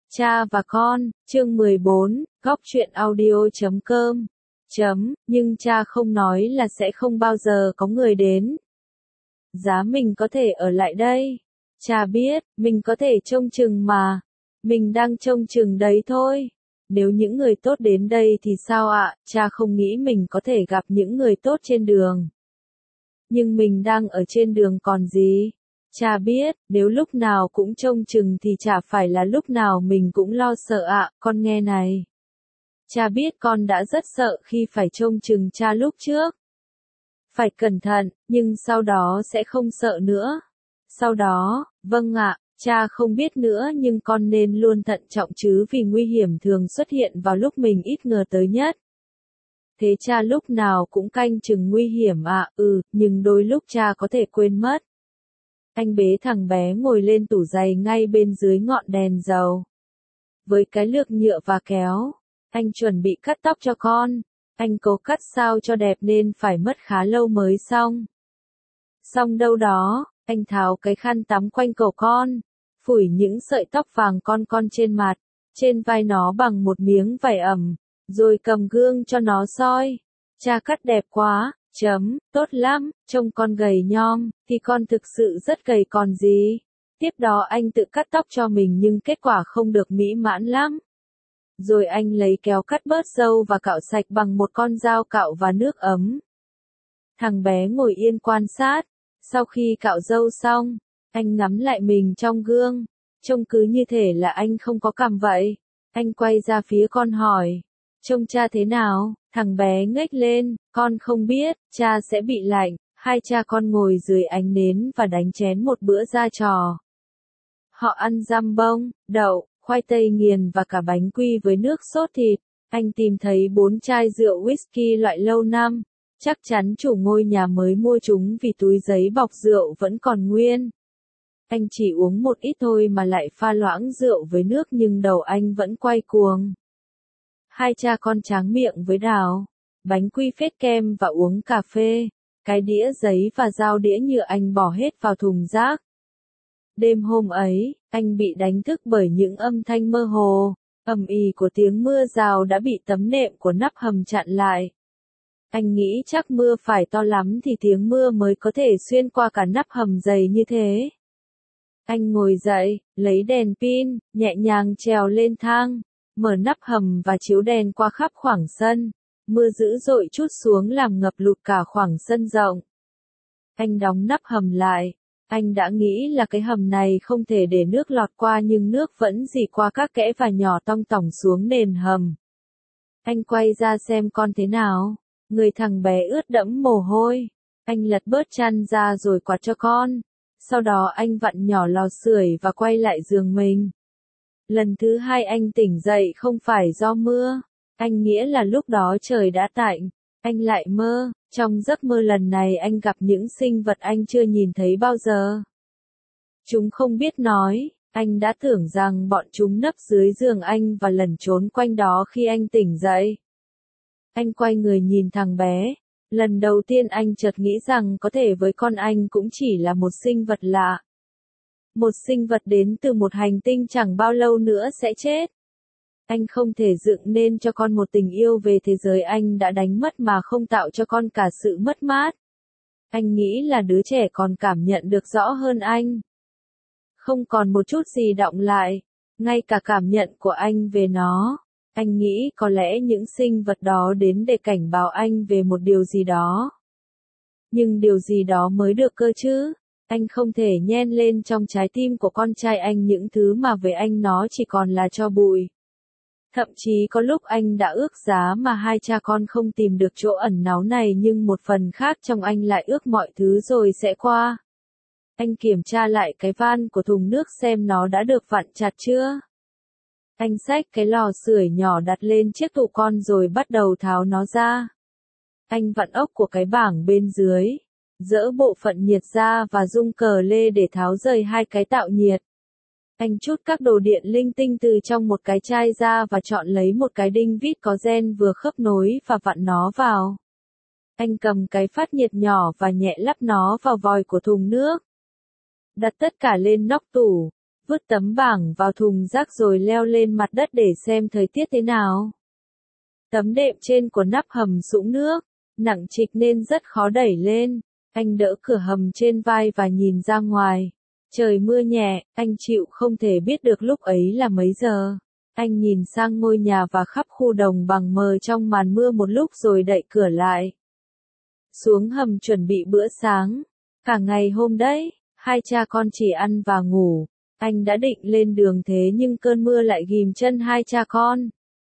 Cha và con, chương 14, góc truyện audio.com. Nhưng cha không nói là sẽ không bao giờ có người đến. Giá mình có thể ở lại đây. Cha biết, mình có thể trông chừng mà. Mình đang trông chừng đấy thôi. Nếu những người tốt đến đây thì sao ạ? Cha không nghĩ mình có thể gặp những người tốt trên đường. Nhưng mình đang ở trên đường còn gì? Cha biết, nếu lúc nào cũng trông chừng thì chả phải là lúc nào mình cũng lo sợ ạ, con nghe này. Cha biết con đã rất sợ khi phải trông chừng cha lúc trước. Phải cẩn thận, nhưng sau đó sẽ không sợ nữa. Sau đó, vâng ạ, cha không biết nữa nhưng con nên luôn thận trọng chứ vì nguy hiểm thường xuất hiện vào lúc mình ít ngờ tới nhất. Thế cha lúc nào cũng canh chừng nguy hiểm ạ, nhưng đôi lúc cha có thể quên mất. Anh bế thằng bé ngồi lên tủ giày ngay bên dưới ngọn đèn dầu. Với cái lược nhựa và kéo, anh chuẩn bị cắt tóc cho con. Anh cố cắt sao cho đẹp nên phải mất khá lâu mới xong. Xong đâu đó, anh tháo cái khăn tắm quanh cổ con, phủi những sợi tóc vàng con trên mặt, trên vai nó bằng một miếng vải ẩm, rồi cầm gương cho nó soi. Cha cắt đẹp quá. Tốt lắm, trông con gầy nhom, thì con thực sự rất gầy còn gì. Tiếp đó anh tự cắt tóc cho mình nhưng kết quả không được mỹ mãn lắm. Rồi anh lấy kéo cắt bớt râu và cạo sạch bằng một con dao cạo và nước ấm. Thằng bé ngồi yên quan sát. Sau khi cạo râu xong, anh ngắm lại mình trong gương. Trông cứ như thể là anh không có cằm vậy. Anh quay ra phía con hỏi. Trông cha thế nào? Thằng bé ngếch lên, con không biết, cha sẽ bị lạnh. Hai cha con ngồi dưới ánh nến và đánh chén một bữa ra trò. Họ ăn dăm bông, đậu, khoai tây nghiền và cả bánh quy với nước sốt thịt. Anh tìm thấy 4 chai rượu whisky loại lâu năm. Chắc chắn chủ ngôi nhà mới mua chúng vì túi giấy bọc rượu vẫn còn nguyên. Anh chỉ uống một ít thôi mà lại pha loãng rượu với nước nhưng đầu anh vẫn quay cuồng. Hai cha con tráng miệng với đào, bánh quy phết kem và uống cà phê, cái đĩa giấy và dao đĩa nhựa anh bỏ hết vào thùng rác. Đêm hôm ấy, anh bị đánh thức bởi những âm thanh mơ hồ, ầm ĩ của tiếng mưa rào đã bị tấm nệm của nắp hầm chặn lại. Anh nghĩ chắc mưa phải to lắm thì tiếng mưa mới có thể xuyên qua cả nắp hầm dày như thế. Anh ngồi dậy, lấy đèn pin, nhẹ nhàng trèo lên thang. Mở nắp hầm và chiếu đèn qua khắp khoảng sân. Mưa dữ dội trút xuống làm ngập lụt cả khoảng sân rộng. Anh đóng nắp hầm lại. Anh đã nghĩ là cái hầm này không thể để nước lọt qua nhưng nước vẫn rỉ qua các kẽ và nhỏ tong tỏng xuống nền hầm. Anh quay ra xem con thế nào. Người thằng bé ướt đẫm mồ hôi. Anh lật bớt chăn ra rồi quạt cho con. Sau đó anh vặn nhỏ lò sưởi và quay lại giường mình. Lần thứ hai anh tỉnh dậy không phải do mưa. Anh nghĩa là lúc đó trời đã tạnh. Anh lại mơ. Trong giấc mơ lần này anh gặp những sinh vật anh chưa nhìn thấy bao giờ. Chúng không biết nói. Anh đã tưởng rằng bọn chúng nấp dưới giường anh và lẩn trốn quanh đó khi anh tỉnh dậy. Anh quay người nhìn thằng bé. Lần đầu tiên anh chợt nghĩ rằng có thể với con anh cũng chỉ là một sinh vật lạ. Một sinh vật đến từ một hành tinh chẳng bao lâu nữa sẽ chết. Anh không thể dựng nên cho con một tình yêu về thế giới anh đã đánh mất mà không tạo cho con cả sự mất mát. Anh nghĩ là đứa trẻ còn cảm nhận được rõ hơn anh. Không còn một chút gì đọng lại, ngay cả cảm nhận của anh về nó. Anh nghĩ có lẽ những sinh vật đó đến để cảnh báo anh về một điều gì đó. Nhưng điều gì đó mới được cơ chứ? Anh không thể nhen lên trong trái tim của con trai anh những thứ mà với anh nó chỉ còn là tro bụi. Thậm chí có lúc anh đã ước giá mà hai cha con không tìm được chỗ ẩn náu này nhưng một phần khác trong anh lại ước mọi thứ rồi sẽ qua. Anh kiểm tra lại cái van của thùng nước xem nó đã được vặn chặt chưa. Anh xách cái lò sưởi nhỏ đặt lên chiếc tủ con rồi bắt đầu tháo nó ra. Anh vặn ốc của cái bảng bên dưới. Dỡ bộ phận nhiệt ra và rung cờ lê để tháo rời hai cái tạo nhiệt. Anh trút các đồ điện linh tinh từ trong một cái chai ra và chọn lấy một cái đinh vít có gen vừa khớp nối và vặn nó vào. Anh cầm cái phát nhiệt nhỏ và nhẹ lắp nó vào vòi của thùng nước. Đặt tất cả lên nóc tủ. vứt tấm bảng vào thùng rác rồi leo lên mặt đất để xem thời tiết thế nào. Tấm đệm trên của nắp hầm sũng nước, nặng trịch nên rất khó đẩy lên. Anh đỡ cửa hầm trên vai và nhìn ra ngoài. Trời mưa nhẹ, anh chịu không thể biết được lúc ấy là mấy giờ. Anh nhìn sang ngôi nhà và khắp khu đồng bằng mờ trong màn mưa một lúc rồi đậy cửa lại. Xuống hầm chuẩn bị bữa sáng. Cả ngày hôm đấy, hai cha con chỉ ăn và ngủ. Anh đã định lên đường thế nhưng cơn mưa lại ghim chân hai cha con.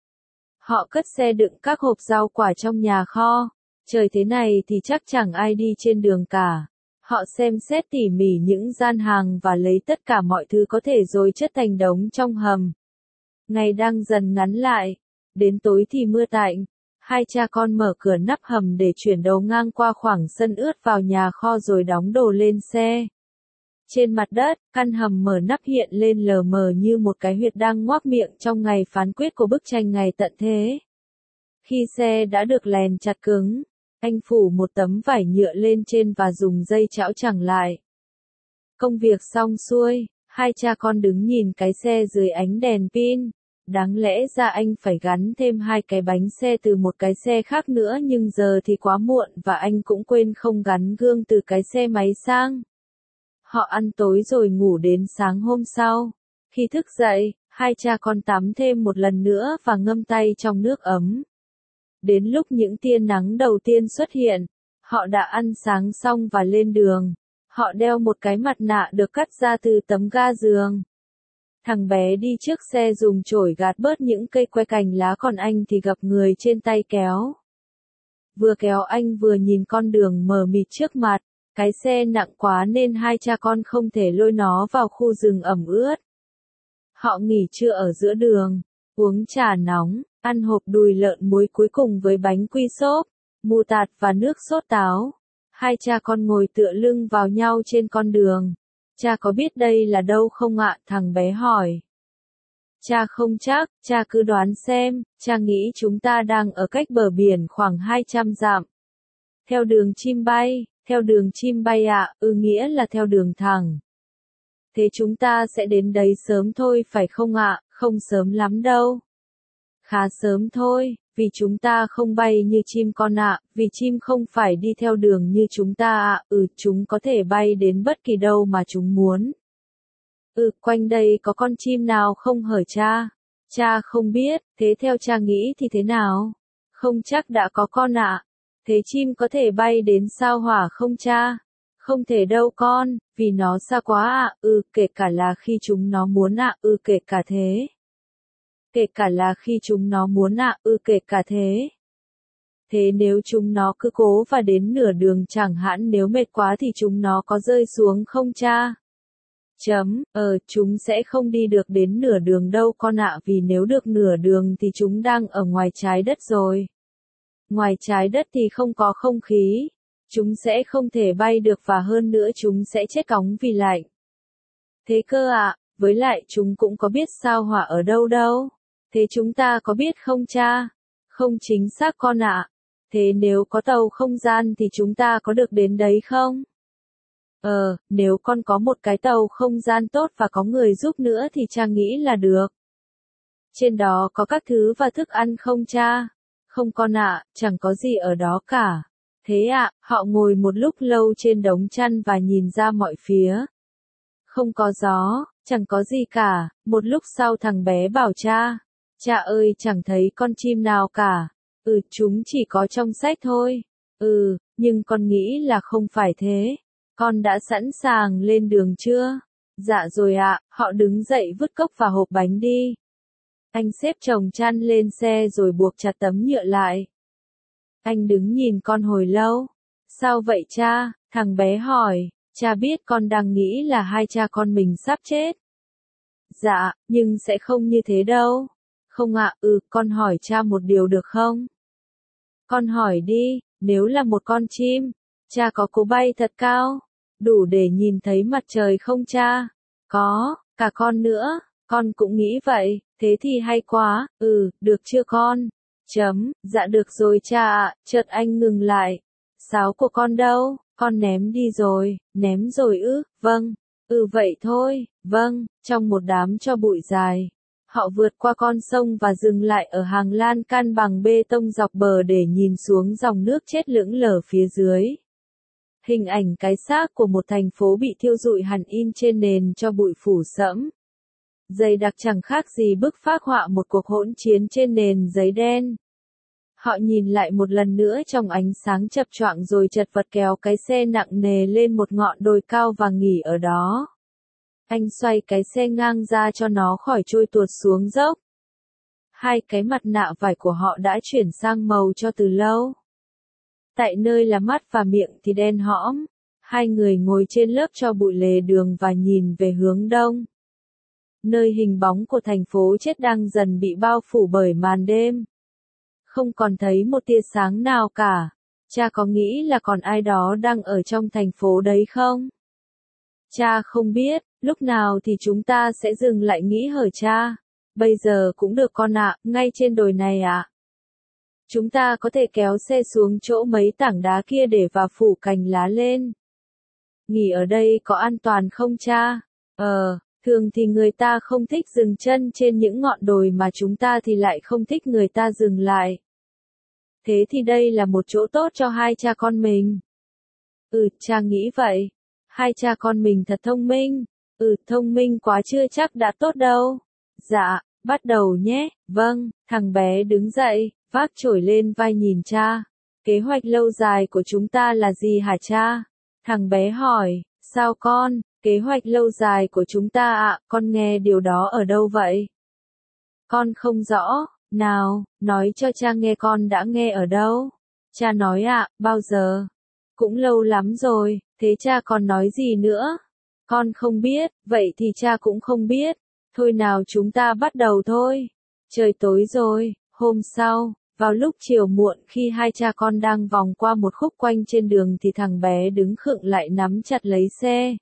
Họ cất xe đựng các hộp rau quả trong nhà kho. Trời thế này thì chắc chẳng ai đi trên đường cả. Họ xem xét tỉ mỉ những gian hàng và lấy tất cả mọi thứ có thể rồi chất thành đống trong hầm. Ngày đang dần ngắn lại. Đến tối thì mưa tạnh. Hai cha con mở cửa nắp hầm để chuyển đầu ngang qua khoảng sân ướt vào nhà kho rồi đóng đồ lên xe. Trên mặt đất, căn hầm mở nắp hiện lên lờ mờ như một cái huyệt đang ngoác miệng trong ngày phán quyết của bức tranh ngày tận thế. Khi xe đã được lèn chặt cứng, anh phủ một tấm vải nhựa lên trên và dùng dây chảo chằng lại. Công việc xong xuôi, hai cha con đứng nhìn cái xe dưới ánh đèn pin. Đáng lẽ ra anh phải gắn thêm hai cái bánh xe từ một cái xe khác nữa nhưng giờ thì quá muộn và anh cũng quên không gắn gương từ cái xe máy sang. Họ ăn tối rồi ngủ đến sáng hôm sau. Khi thức dậy, hai cha con tắm thêm một lần nữa và ngâm tay trong nước ấm. Đến lúc những tia nắng đầu tiên xuất hiện, họ đã ăn sáng xong và lên đường. Họ đeo một cái mặt nạ được cắt ra từ tấm ga giường. Thằng bé đi trước xe dùng chổi gạt bớt những cây que cành lá còn anh thì gập người trên tay kéo. Vừa kéo anh vừa nhìn con đường mờ mịt trước mặt. Cái xe nặng quá nên hai cha con không thể lôi nó vào khu rừng ẩm ướt. Họ nghỉ trưa ở giữa đường, uống trà nóng, ăn hộp đùi lợn muối cuối cùng với bánh quy xốp, mù tạt và nước sốt táo. Hai cha con ngồi tựa lưng vào nhau trên con đường. Cha có biết đây là đâu không ạ? Thằng bé hỏi. Cha không chắc, cha cứ đoán xem, cha nghĩ chúng ta đang ở cách bờ biển khoảng 200 dặm. Theo đường chim bay. Theo đường chim bay ạ, nghĩa là theo đường thẳng. Thế chúng ta sẽ đến đấy sớm thôi phải không ạ? Không sớm lắm đâu. Khá sớm thôi, vì chúng ta không bay như chim con ạ, vì chim không phải đi theo đường như chúng ta ạ, chúng có thể bay đến bất kỳ đâu mà chúng muốn. Quanh đây có con chim nào không hở cha? Cha không biết, thế theo cha nghĩ thì thế nào? Không chắc đã có con ạ. Thế chim có thể bay đến sao Hỏa không cha? Không thể đâu con, vì nó xa quá ạ, kể cả là khi chúng nó muốn ạ, kể cả thế. Kể cả là khi chúng nó muốn ạ, kể cả thế. Thế nếu chúng nó cứ cố và đến nửa đường chẳng hạn nếu mệt quá thì chúng nó có rơi xuống không cha? Chúng sẽ không đi được đến nửa đường đâu con ạ vì nếu được nửa đường thì chúng đang ở ngoài trái đất rồi. Ngoài trái đất thì không có không khí. Chúng sẽ không thể bay được và hơn nữa chúng sẽ chết cóng vì lạnh. Thế cơ ạ, với lại chúng cũng có biết sao Hỏa ở đâu đâu. Thế chúng ta có biết không cha? Không chính xác con ạ. Thế nếu có tàu không gian thì chúng ta có được đến đấy không? Nếu con có một cái tàu không gian tốt và có người giúp nữa thì cha nghĩ là được. Trên đó có các thứ và thức ăn không cha? Không con ạ, chẳng có gì ở đó cả. Thế ạ, họ ngồi một lúc lâu trên đống chăn và nhìn ra mọi phía. Không có gió, chẳng có gì cả, một lúc sau thằng bé bảo cha. Cha ơi chẳng thấy con chim nào cả. Chúng chỉ có trong sách thôi. Nhưng con nghĩ là không phải thế. Con đã sẵn sàng lên đường chưa? Dạ rồi ạ, họ đứng dậy vứt cốc và hộp bánh đi. Anh xếp chồng chăn lên xe rồi buộc chặt tấm nhựa lại. Anh đứng nhìn con hồi lâu. Sao vậy cha? Thằng bé hỏi. Cha biết con đang nghĩ là hai cha con mình sắp chết. Dạ, nhưng sẽ không như thế đâu. Không ạ, con hỏi cha một điều được không? Con hỏi đi, nếu là một con chim, cha có cố bay thật cao, đủ để nhìn thấy mặt trời không cha? Có, cả con nữa, con cũng nghĩ vậy, thế thì hay quá, được chưa con? Dạ được rồi cha ạ, chợt anh ngừng lại. Sáo của con đâu? Con ném đi rồi, ném rồi vâng. Vậy thôi, Vâng, trong một đám tro bụi dài. Họ vượt qua con sông và dừng lại ở hàng lan can bằng bê tông dọc bờ để nhìn xuống dòng nước chết lững lờ phía dưới. Hình ảnh cái xác của một thành phố bị thiêu rụi hẳn in trên nền tro bụi phủ sẫm. Dày đặc chẳng khác gì bức phác họa một cuộc hỗn chiến trên nền giấy đen. Họ nhìn lại một lần nữa trong ánh sáng chập choạng rồi chật vật kéo cái xe nặng nề lên một ngọn đồi cao và nghỉ ở đó. Anh xoay cái xe ngang ra cho nó khỏi trôi tuột xuống dốc. Hai cái mặt nạ vải của họ đã chuyển sang màu cho từ lâu. Tại nơi là mắt và miệng thì đen hõm. Hai người ngồi trên lớp tro bụi lề đường và nhìn về hướng đông. Nơi hình bóng của thành phố chết đang dần bị bao phủ bởi màn đêm. Không còn thấy một tia sáng nào cả. Cha có nghĩ là còn ai đó đang ở trong thành phố đấy không? Cha không biết, lúc nào thì chúng ta sẽ dừng lại nghĩ hở cha. Bây giờ cũng được con ạ, ngay trên đồi này ạ. Chúng ta có thể kéo xe xuống chỗ mấy tảng đá kia để và phủ cành lá lên. Nghỉ ở đây có an toàn không cha? Thường thì người ta không thích dừng chân trên những ngọn đồi mà chúng ta thì lại không thích người ta dừng lại. Thế thì đây là một chỗ tốt cho hai cha con mình. Cha nghĩ vậy. Hai cha con mình thật thông minh. Thông minh quá chưa chắc đã tốt đâu. Dạ, bắt đầu nhé. Vâng, thằng bé đứng dậy, vác chổi lên vai nhìn cha. Kế hoạch lâu dài của chúng ta là gì hả cha? Thằng bé hỏi, sao con? Kế hoạch lâu dài của chúng ta ạ, con nghe điều đó ở đâu vậy? Con không rõ, nào, nói cho cha nghe con đã nghe ở đâu? Cha nói ạ, bao giờ? Cũng lâu lắm rồi, thế cha còn nói gì nữa? Con không biết, vậy thì cha cũng không biết. Thôi nào chúng ta bắt đầu thôi. Trời tối rồi, hôm sau, vào lúc chiều muộn khi hai cha con đang vòng qua một khúc quanh trên đường thì thằng bé đứng khựng lại nắm chặt lấy xe.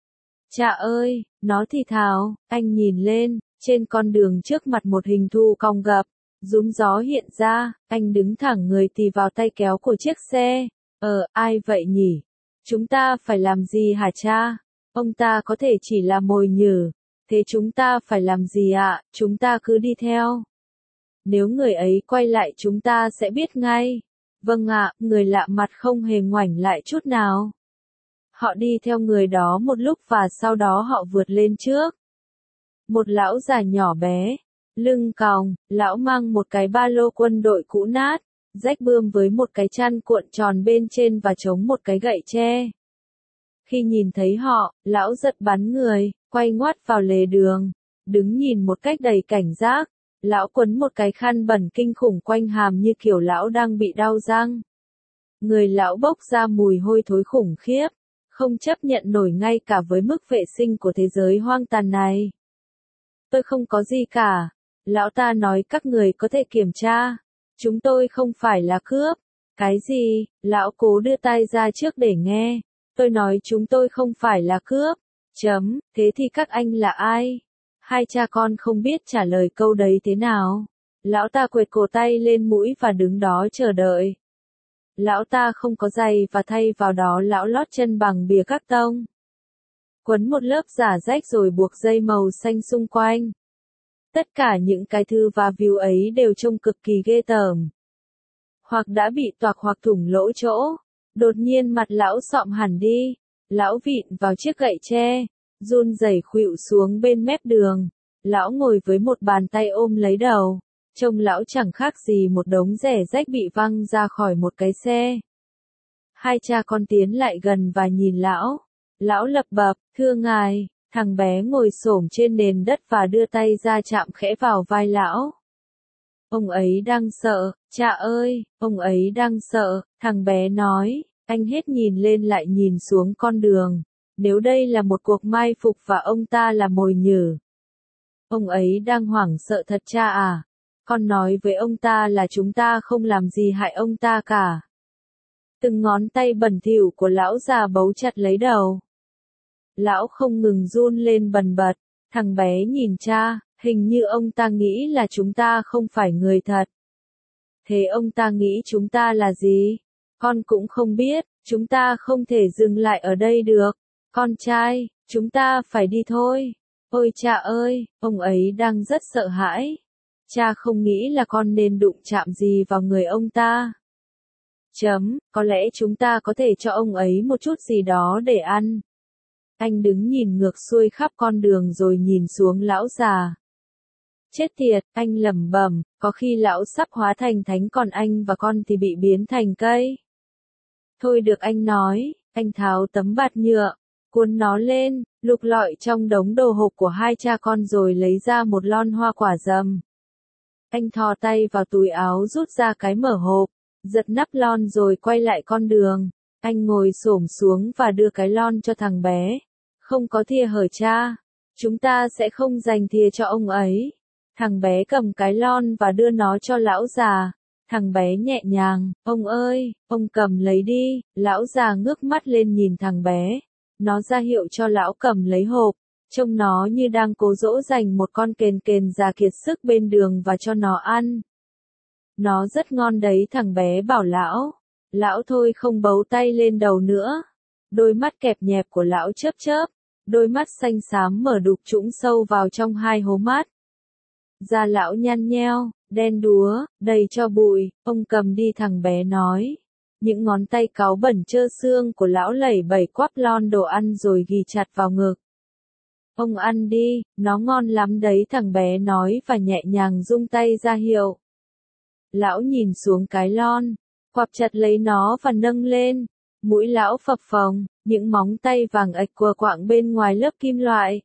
Cha ơi, nó thì thào, anh nhìn lên, trên con đường trước mặt một hình thù cong gập, rúm gió hiện ra, anh đứng thẳng người tì vào tay kéo của chiếc xe. Ai vậy nhỉ? Chúng ta phải làm gì hả cha? Ông ta có thể chỉ là mồi nhử. Thế chúng ta phải làm gì ạ? Chúng ta cứ đi theo. Nếu người ấy quay lại chúng ta sẽ biết ngay. Vâng ạ, người lạ mặt không hề ngoảnh lại chút nào. Họ đi theo người đó một lúc và sau đó họ vượt lên trước. Một lão già nhỏ bé, lưng còng, lão mang một cái ba lô quân đội cũ nát, rách bươm với một cái chăn cuộn tròn bên trên và chống một cái gậy tre. Khi nhìn thấy họ, lão giật bắn người, quay ngoắt vào lề đường, đứng nhìn một cách đầy cảnh giác. Lão quấn một cái khăn bẩn kinh khủng quanh hàm như kiểu lão đang bị đau răng. Người lão bốc ra mùi hôi thối khủng khiếp, không chấp nhận nổi ngay cả với mức vệ sinh của thế giới hoang tàn này. Tôi không có gì cả. Lão ta nói các người có thể kiểm tra. Chúng tôi không phải là cướp. Cái gì? Lão cố đưa tay ra trước để nghe. Tôi nói chúng tôi không phải là cướp. Thế thì các anh là ai? Hai cha con không biết trả lời câu đấy thế nào. Lão ta quệt cổ tay lên mũi và đứng đó chờ đợi. Lão ta không có giày và thay vào đó lão lót chân bằng bìa các tông. Quấn một lớp giả rách rồi buộc dây màu xanh xung quanh. Tất cả những cái thư và view ấy đều trông cực kỳ ghê tởm. Hoặc đã bị toạc hoặc thủng lỗ chỗ. Đột nhiên mặt lão xọm hẳn đi. Lão vịn vào chiếc gậy tre, run rẩy khuỵu xuống bên mép đường. Lão ngồi với một bàn tay ôm lấy đầu. Trông lão chẳng khác gì một đống rẻ rách bị văng ra khỏi một cái xe. Hai cha con tiến lại gần và nhìn lão. Lão lẩm bẩm, thưa ngài. Thằng bé ngồi xổm trên nền đất và đưa tay ra chạm khẽ vào vai lão. Ông ấy đang sợ, cha ơi, ông ấy đang sợ, thằng bé nói. Anh hết nhìn lên lại nhìn xuống con đường. Nếu đây là một cuộc mai phục và ông ta là mồi nhử. Ông ấy đang hoảng sợ thật cha à. Con nói với ông ta là chúng ta không làm gì hại ông ta cả. Từng ngón tay bẩn thỉu của lão già bấu chặt lấy đầu. Lão không ngừng run lên bần bật. Thằng bé nhìn cha, hình như ông ta nghĩ là chúng ta không phải người thật. Thế ông ta nghĩ chúng ta là gì? Con cũng không biết, chúng ta không thể dừng lại ở đây được. Con trai, chúng ta phải đi thôi. Ôi cha ơi, ông ấy đang rất sợ hãi. Cha không nghĩ là con nên đụng chạm gì vào người ông ta. Có lẽ chúng ta có thể cho ông ấy một chút gì đó để ăn. Anh đứng nhìn ngược xuôi khắp con đường rồi nhìn xuống lão già. Chết tiệt, anh lẩm bẩm, có khi lão sắp hóa thành thánh còn anh và con thì bị biến thành cây. Thôi được anh nói, anh tháo tấm bạt nhựa, cuốn nó lên, lục lọi trong đống đồ hộp của hai cha con rồi lấy ra một lon hoa quả dầm. Anh thò tay vào túi áo rút ra cái mở hộp, giật nắp lon rồi quay lại con đường. Anh ngồi xổm xuống và đưa cái lon cho thằng bé. Không có thìa hở cha. Chúng ta sẽ không dành thìa cho ông ấy. Thằng bé cầm cái lon và đưa nó cho lão già. Thằng bé nhẹ nhàng, ông ơi, ông cầm lấy đi. Lão già ngước mắt lên nhìn thằng bé. Nó ra hiệu cho lão cầm lấy hộp. Trông nó như đang cố dỗ dành một con kền kền già kiệt sức bên đường và cho nó ăn. Nó rất ngon đấy, thằng bé bảo lão. Lão thôi không bấu tay lên đầu nữa. Đôi mắt kẹp nhẹp của lão chớp chớp. Đôi mắt xanh xám mở đục trũng sâu vào trong hai hố mắt. Da lão nhăn nheo, đen đúa, đầy tro bụi. Ông cầm đi, thằng bé nói. Những ngón tay cáu bẩn trơ xương của lão lẩy bẩy quắp lon đồ ăn rồi ghì chặt vào ngực. Ông ăn đi, nó ngon lắm đấy, thằng bé nói và nhẹ nhàng rung tay ra hiệu. Lão nhìn xuống cái lon, quặp chặt lấy nó và nâng lên. Mũi lão phập phồng, những móng tay vàng ạch quờ quạng bên ngoài lớp kim loại.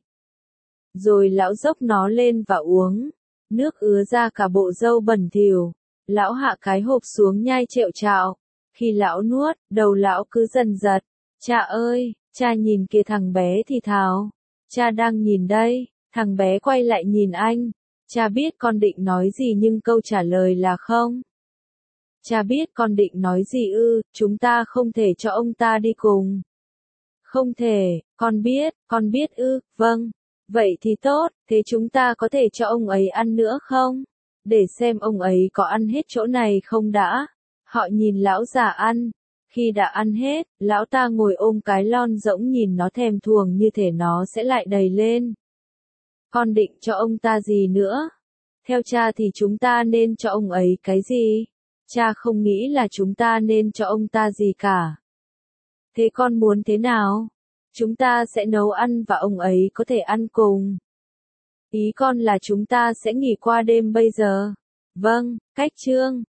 Rồi lão dốc nó lên và uống. Nước ứa ra cả bộ râu bẩn thỉu. Lão hạ cái hộp xuống nhai trẹo trạo. Khi lão nuốt, đầu lão cứ dần giật. Cha ơi, cha nhìn kìa, thằng bé thì thào. Cha đang nhìn đây. Thằng bé quay lại nhìn anh. Cha biết con định nói gì nhưng câu trả lời là không. Cha biết con định nói gì ư, chúng ta không thể cho ông ta đi cùng. Không thể, con biết ư, vâng. Vậy thì tốt, thế chúng ta có thể cho ông ấy ăn nữa không? Để xem ông ấy có ăn hết chỗ này không đã. Họ nhìn lão già ăn. Khi đã ăn hết, lão ta ngồi ôm cái lon rỗng nhìn nó thèm thuồng như thể nó sẽ lại đầy lên. Con định cho ông ta gì nữa? Theo cha thì chúng ta nên cho ông ấy cái gì? Cha không nghĩ là chúng ta nên cho ông ta gì cả. Thế con muốn thế nào? Chúng ta sẽ nấu ăn và ông ấy có thể ăn cùng. Ý con là chúng ta sẽ nghỉ qua đêm bây giờ. Vâng, cách chương.